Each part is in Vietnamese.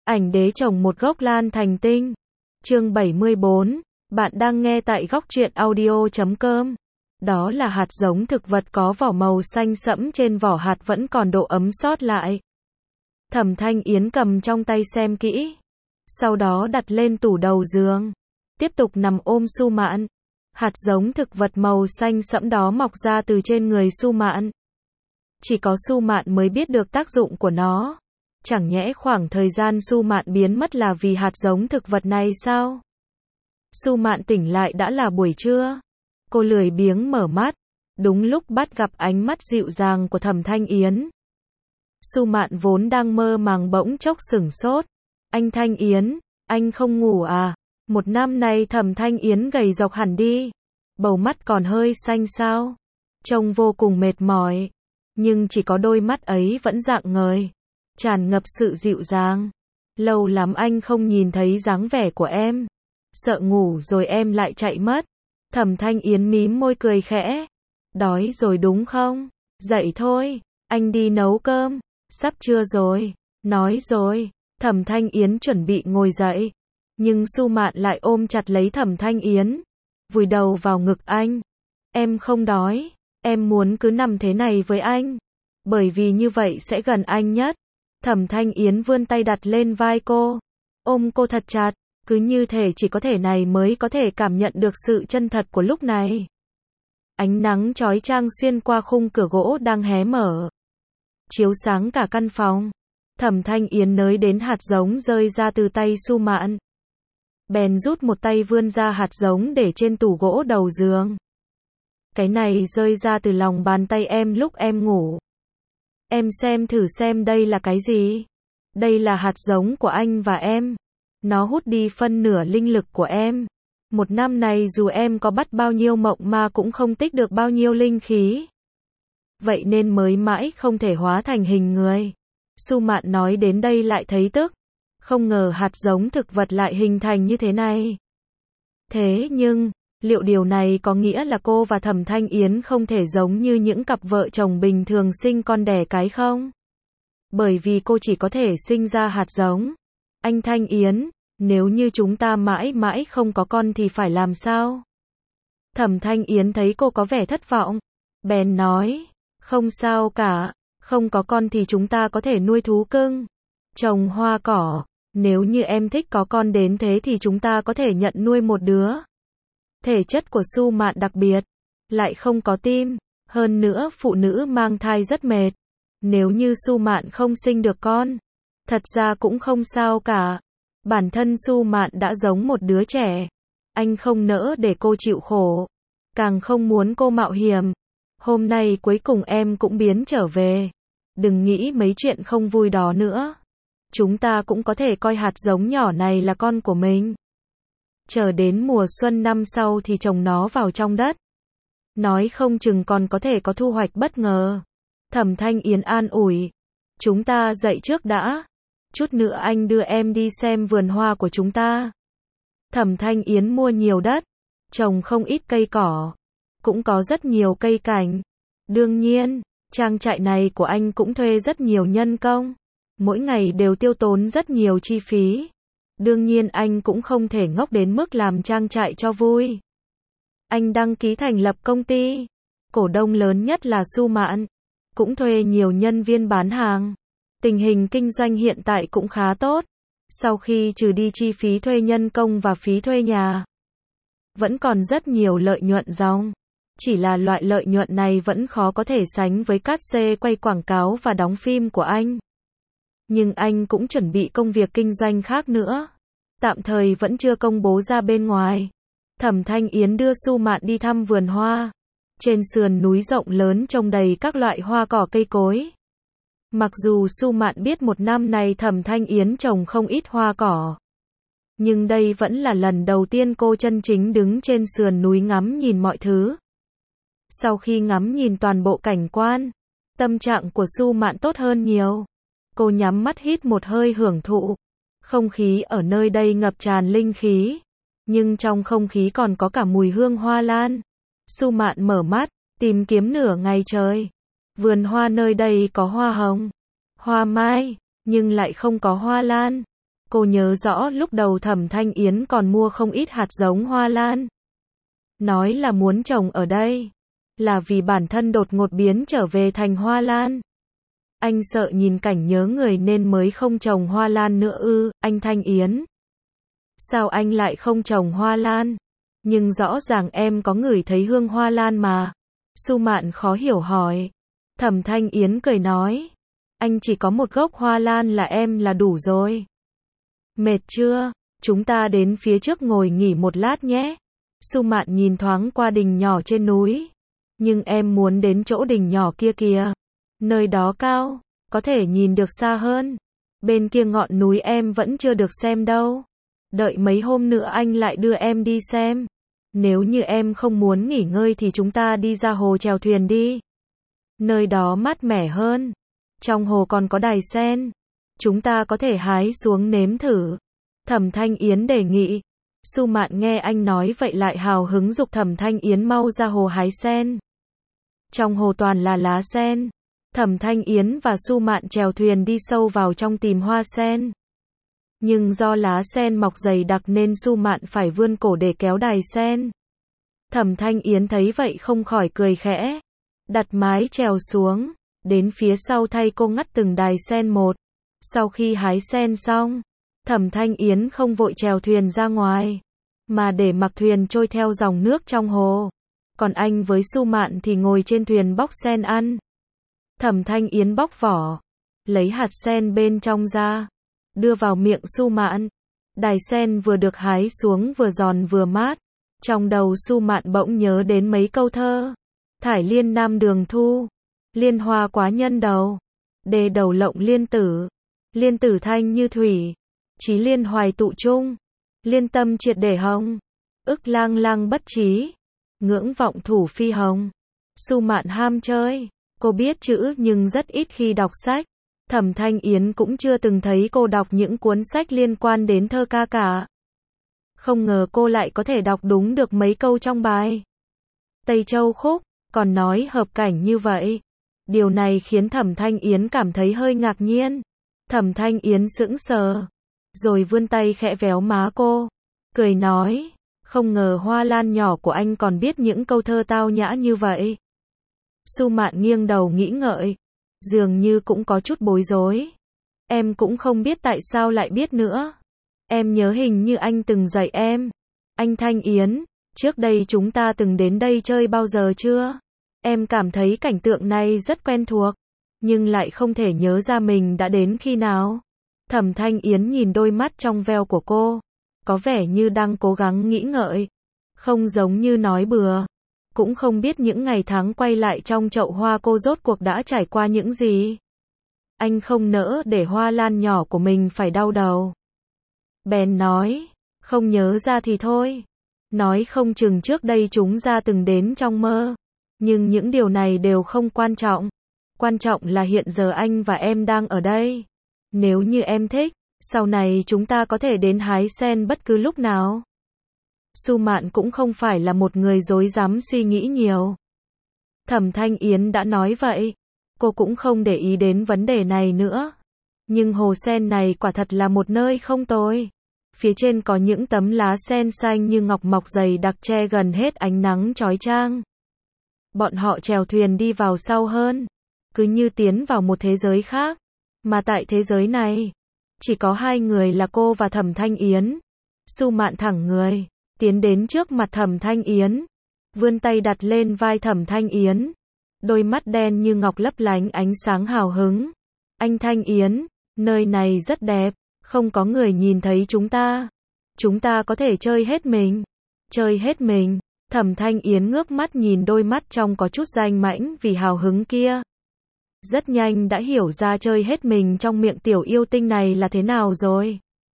Ảnh đế trồng một gốc lan thành tinh. Chương 74, bạn đang nghe tại góc truyện audio.com. Đó là hạt giống thực vật có vỏ màu xanh sẫm, trên vỏ hạt vẫn còn độ ấm sót lại. Thẩm Thanh Yến cầm trong tay xem kỹ, sau đó đặt lên tủ đầu giường, tiếp tục nằm ôm Su Mạn. Hạt giống thực vật màu xanh sẫm đó mọc ra từ trên người Su Mạn. Chỉ có Su Mạn mới biết được tác dụng của nó. Chẳng nhẽ khoảng thời gian Su Mạn biến mất là vì hạt giống thực vật này sao? Su Mạn tỉnh lại đã là buổi trưa. Cô lười biếng mở mắt, đúng lúc bắt gặp ánh mắt dịu dàng của Thẩm Thanh Yến. Su Mạn vốn đang mơ màng bỗng chốc sửng sốt. Anh Thanh Yến, anh không ngủ à? Một năm nay Thẩm Thanh Yến gầy rộc hẳn đi. Bầu mắt còn hơi xanh xao. Trông vô cùng mệt mỏi. Nhưng chỉ có đôi mắt ấy vẫn rạng ngời, tràn ngập sự dịu dàng. Lâu lắm anh không nhìn thấy dáng vẻ của em. Sợ ngủ rồi em lại chạy mất. Thẩm Thanh Yến mím môi cười khẽ. Đói rồi đúng không? Dậy thôi, anh đi nấu cơm. Sắp trưa rồi. Nói rồi. Thẩm Thanh Yến chuẩn bị ngồi dậy. Nhưng Su Mạn lại ôm chặt lấy Thẩm Thanh Yến, vùi đầu vào ngực anh. Em không đói. Em muốn cứ nằm thế này với anh. Bởi vì như vậy sẽ gần anh nhất. Thẩm Thanh Yến vươn tay đặt lên vai cô, ôm cô thật chặt. Cứ như thể chỉ có thể này mới có thể cảm nhận được sự chân thật của lúc này. Ánh nắng chói chang xuyên qua khung cửa gỗ đang hé mở, chiếu sáng cả căn phòng. Thẩm Thanh Yến nới đến hạt giống rơi ra từ tay Su Mạn. Bèn rút một tay vươn ra hạt giống để trên tủ gỗ đầu giường. Cái này rơi ra từ lòng bàn tay em lúc em ngủ. Em xem thử xem đây là cái gì. Đây là hạt giống của anh và em. Nó hút đi phân nửa linh lực của em. Một năm này dù em có bắt bao nhiêu mộng ma cũng không tích được bao nhiêu linh khí. Vậy nên mới mãi không thể hóa thành hình người. Su Mạn nói đến đây lại thấy tức. Không ngờ hạt giống thực vật lại hình thành như thế này. Thế nhưng, liệu điều này có nghĩa là cô và Thẩm Thanh Yến không thể giống như những cặp vợ chồng bình thường sinh con đẻ cái không? Bởi vì cô chỉ có thể sinh ra hạt giống. Anh Thanh Yến, nếu như chúng ta mãi mãi không có con thì phải làm sao? Thẩm Thanh Yến thấy cô có vẻ thất vọng, bèn nói, không sao cả, không có con thì chúng ta có thể nuôi thú cưng, trồng hoa cỏ. Nếu như em thích có con đến thế thì chúng ta có thể nhận nuôi một đứa. Thể chất của Su Mạn đặc biệt, lại không có tim, hơn nữa phụ nữ mang thai rất mệt. Nếu như Su Mạn không sinh được con, thật ra cũng không sao cả. Bản thân Su Mạn đã giống một đứa trẻ. Anh không nỡ để cô chịu khổ, càng không muốn cô mạo hiểm. Hôm nay cuối cùng em cũng biến trở về. Đừng nghĩ mấy chuyện không vui đó nữa. Chúng ta cũng có thể coi hạt giống nhỏ này là con của mình. Chờ đến mùa xuân năm sau thì trồng nó vào trong đất. Nói không chừng còn có thể có thu hoạch bất ngờ. Thẩm Thanh Yến an ủi. Chúng ta dậy trước đã. Chút nữa anh đưa em đi xem vườn hoa của chúng ta. Thẩm Thanh Yến mua nhiều đất, trồng không ít cây cỏ, cũng có rất nhiều cây cảnh. Đương nhiên, trang trại này của anh cũng thuê rất nhiều nhân công. Mỗi ngày đều tiêu tốn rất nhiều chi phí. Đương nhiên anh cũng không thể ngốc đến mức làm trang trại cho vui. Anh đăng ký thành lập công ty. Cổ đông lớn nhất là Su Mạn. Cũng thuê nhiều nhân viên bán hàng. Tình hình kinh doanh hiện tại cũng khá tốt. Sau khi trừ đi chi phí thuê nhân công và phí thuê nhà, vẫn còn rất nhiều lợi nhuận ròng. Chỉ là loại lợi nhuận này vẫn khó có thể sánh với cát xê quay quảng cáo và đóng phim của anh. Nhưng anh cũng chuẩn bị công việc kinh doanh khác nữa. Tạm thời vẫn chưa công bố ra bên ngoài. Thẩm Thanh Yến đưa Su Mạn đi thăm vườn hoa. Trên sườn núi rộng lớn trồng đầy các loại hoa cỏ cây cối. Mặc dù Su Mạn biết một năm này Thẩm Thanh Yến trồng không ít hoa cỏ. Nhưng đây vẫn là lần đầu tiên cô chân chính đứng trên sườn núi ngắm nhìn mọi thứ. Sau khi ngắm nhìn toàn bộ cảnh quan, tâm trạng của Su Mạn tốt hơn nhiều. Cô nhắm mắt hít một hơi hưởng thụ. Không khí ở nơi đây ngập tràn linh khí. Nhưng trong không khí còn có cả mùi hương hoa lan. Su Mạn mở mắt, tìm kiếm nửa ngày trời. Vườn hoa nơi đây có hoa hồng, hoa mai, nhưng lại không có hoa lan. Cô nhớ rõ lúc đầu Thẩm Thanh Yến còn mua không ít hạt giống hoa lan. Nói là muốn trồng ở đây. Là vì bản thân đột ngột biến trở về thành hoa lan. Anh sợ nhìn cảnh nhớ người nên mới không trồng hoa lan nữa ư, anh Thanh Yến. Sao anh lại không trồng hoa lan? Nhưng rõ ràng em có ngửi thấy hương hoa lan mà. Su Mạn khó hiểu hỏi. Thẩm Thanh Yến cười nói. Anh chỉ có một gốc hoa lan là em là đủ rồi. Mệt chưa? Chúng ta đến phía trước ngồi nghỉ một lát nhé. Su Mạn nhìn thoáng qua đình nhỏ trên núi. Nhưng em muốn đến chỗ đình nhỏ kia kìa. Nơi đó cao, có thể nhìn được xa hơn. Bên kia ngọn núi em vẫn chưa được xem đâu. Đợi mấy hôm nữa anh lại đưa em đi xem. Nếu như em không muốn nghỉ ngơi thì chúng ta đi ra hồ chèo thuyền đi. Nơi đó mát mẻ hơn. Trong hồ còn có đài sen. Chúng ta có thể hái xuống nếm thử. Thẩm Thanh Yến đề nghị. Su Mạn nghe anh nói vậy lại hào hứng giục Thẩm Thanh Yến mau ra hồ hái sen. Trong hồ toàn là lá sen. Thẩm Thanh Yến và Su Mạn chèo thuyền đi sâu vào trong tìm hoa sen. Nhưng do lá sen mọc dày đặc nên Su Mạn phải vươn cổ để kéo đài sen. Thẩm Thanh Yến thấy vậy không khỏi cười khẽ. Đặt mái chèo xuống. Đến phía sau thay cô ngắt từng đài sen một. Sau khi hái sen xong, Thẩm Thanh Yến không vội chèo thuyền ra ngoài, mà để mặc thuyền trôi theo dòng nước trong hồ. Còn anh với Su Mạn thì ngồi trên thuyền bóc sen ăn. Thẩm Thanh Yến bóc vỏ, lấy hạt sen bên trong ra, đưa vào miệng Su Mạn. Đài sen vừa được hái xuống vừa giòn vừa mát. Trong đầu Su Mạn bỗng nhớ đến mấy câu thơ. Thải liên nam đường thu, liên hoa quá nhân đầu, đề đầu lộng liên tử, liên tử thanh như thủy, chí liên hoài tụ chung, liên tâm triệt để hồng, ức lang lang bất trí, ngưỡng vọng thủ phi hồng. Su Mạn ham chơi, cô biết chữ nhưng rất ít khi đọc sách. Thẩm Thanh Yến cũng chưa từng thấy cô đọc những cuốn sách liên quan đến thơ ca cả. Không ngờ cô lại có thể đọc đúng được mấy câu trong bài Tây Châu Khúc, còn nói hợp cảnh như vậy. Điều này khiến Thẩm Thanh Yến cảm thấy hơi ngạc nhiên. Thẩm Thanh Yến sững sờ, rồi vươn tay khẽ véo má cô, cười nói, không ngờ hoa lan nhỏ của anh còn biết những câu thơ tao nhã như vậy. Su Mạn nghiêng đầu nghĩ ngợi, dường như cũng có chút bối rối. Em cũng không biết tại sao lại biết nữa. Em nhớ hình như anh từng dạy em. Anh Thanh Yến, trước đây chúng ta từng đến đây chơi bao giờ chưa? Em cảm thấy cảnh tượng này rất quen thuộc, nhưng lại không thể nhớ ra mình đã đến khi nào. Thẩm Thanh Yến nhìn đôi mắt trong veo của cô, có vẻ như đang cố gắng nghĩ ngợi, không giống như nói bừa. Cũng không biết những ngày tháng quay lại trong chậu hoa cô rốt cuộc đã trải qua những gì. Anh không nỡ để hoa lan nhỏ của mình phải đau đầu. Bèn nói, không nhớ ra thì thôi. Nói không chừng trước đây chúng ta từng đến trong mơ. Nhưng những điều này đều không quan trọng. Quan trọng là hiện giờ anh và em đang ở đây. Nếu như em thích, sau này chúng ta có thể đến hái sen bất cứ lúc nào. Su Mạn cũng không phải là một người dối dám suy nghĩ nhiều. Thẩm Thanh Yến đã nói vậy, cô cũng không để ý đến vấn đề này nữa. Nhưng hồ sen này quả thật là một nơi không tồi. Phía trên có những tấm lá sen xanh như ngọc mọc dày đặc che gần hết ánh nắng chói chang. Bọn họ chèo thuyền đi vào sâu hơn, cứ như tiến vào một thế giới khác. Mà tại thế giới này, chỉ có hai người là cô và Thẩm Thanh Yến. Su Mạn thẳng người, tiến đến trước mặt Thẩm Thanh Yến, vươn tay đặt lên vai Thẩm Thanh Yến. Đôi mắt đen như ngọc lấp lánh ánh sáng hào hứng. Anh Thanh Yến, nơi này rất đẹp, không có người nhìn thấy chúng ta. Chúng ta có thể chơi hết mình. Chơi hết mình. Thẩm Thanh Yến ngước mắt nhìn đôi mắt trong có chút danh mãnh vì hào hứng kia. Rất nhanh đã hiểu ra chơi hết mình trong miệng tiểu yêu tinh này là thế nào rồi.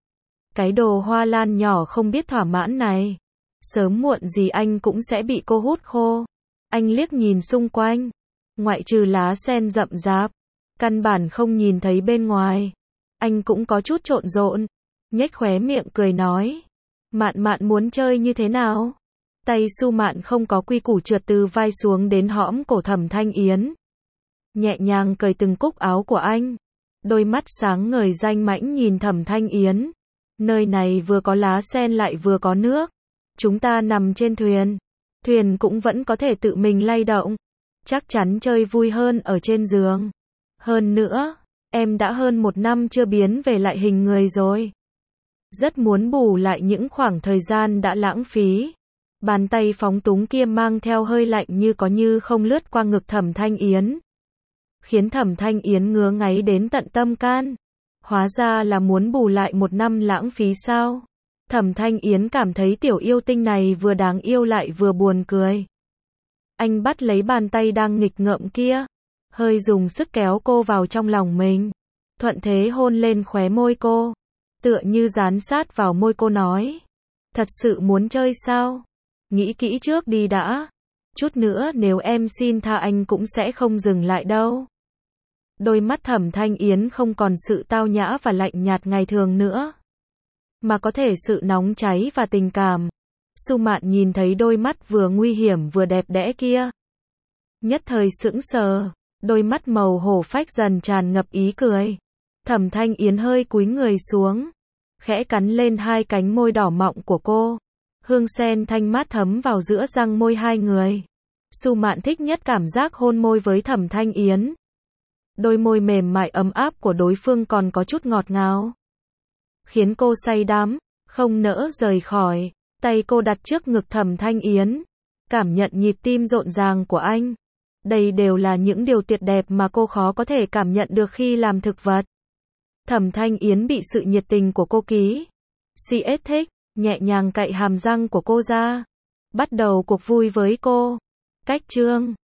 Cái đồ hoa lan nhỏ không biết thỏa mãn này. Sớm muộn gì anh cũng sẽ bị cô hút khô. Anh liếc nhìn xung quanh. Ngoại trừ lá sen rậm rạp, căn bản không nhìn thấy bên ngoài. Anh cũng có chút trộn rộn. Nhếch khóe miệng cười nói. Mạn Mạn muốn chơi như thế nào? Tay Su Mạn không có quy củ trượt từ vai xuống đến hõm cổ Thẩm Thanh Yến. Nhẹ nhàng cởi từng cúc áo của anh. Đôi mắt sáng ngời danh mãnh nhìn Thẩm Thanh Yến. Nơi này vừa có lá sen lại vừa có nước. Chúng ta nằm trên thuyền. Thuyền cũng vẫn có thể tự mình lay động. Chắc chắn chơi vui hơn ở trên giường. Hơn nữa, em đã hơn 1 năm chưa biến về lại hình người rồi. Rất muốn bù lại những khoảng thời gian đã lãng phí. Bàn tay phóng túng kia mang theo hơi lạnh như có như không lướt qua ngực Thẩm Thanh Yến. Khiến Thẩm Thanh Yến ngứa ngáy đến tận tâm can. Hóa ra là muốn bù lại 1 năm lãng phí sao? Thẩm Thanh Yến cảm thấy tiểu yêu tinh này vừa đáng yêu lại vừa buồn cười. Anh bắt lấy bàn tay đang nghịch ngợm kia, hơi dùng sức kéo cô vào trong lòng mình. Thuận thế hôn lên khóe môi cô, tựa như dán sát vào môi cô nói. Thật sự muốn chơi sao? Nghĩ kỹ trước đi đã. Chút nữa nếu em xin tha anh cũng sẽ không dừng lại đâu. Đôi mắt Thẩm Thanh Yến không còn sự tao nhã và lạnh nhạt ngày thường nữa, mà có thể sự nóng cháy và tình cảm. Su Mạn nhìn thấy đôi mắt vừa nguy hiểm vừa đẹp đẽ kia. Nhất thời sững sờ, đôi mắt màu hổ phách dần tràn ngập ý cười. Thẩm Thanh Yến hơi cúi người xuống, khẽ cắn lên 2 cánh môi đỏ mọng của cô. Hương sen thanh mát thấm vào giữa răng môi hai người. Su Mạn thích nhất cảm giác hôn môi với Thẩm Thanh Yến. Đôi môi mềm mại ấm áp của đối phương còn có chút ngọt ngào, khiến cô say đắm, không nỡ rời khỏi. Tay cô đặt trước ngực Thẩm Thanh Yến, cảm nhận nhịp tim rộn ràng của anh. Đây đều là những điều tuyệt đẹp mà cô khó có thể cảm nhận được khi làm thực vật. Thẩm Thanh Yến bị sự nhiệt tình của cô ký CS thích, nhẹ nhàng cạy hàm răng của cô ra. Bắt đầu cuộc vui với cô. Cách chương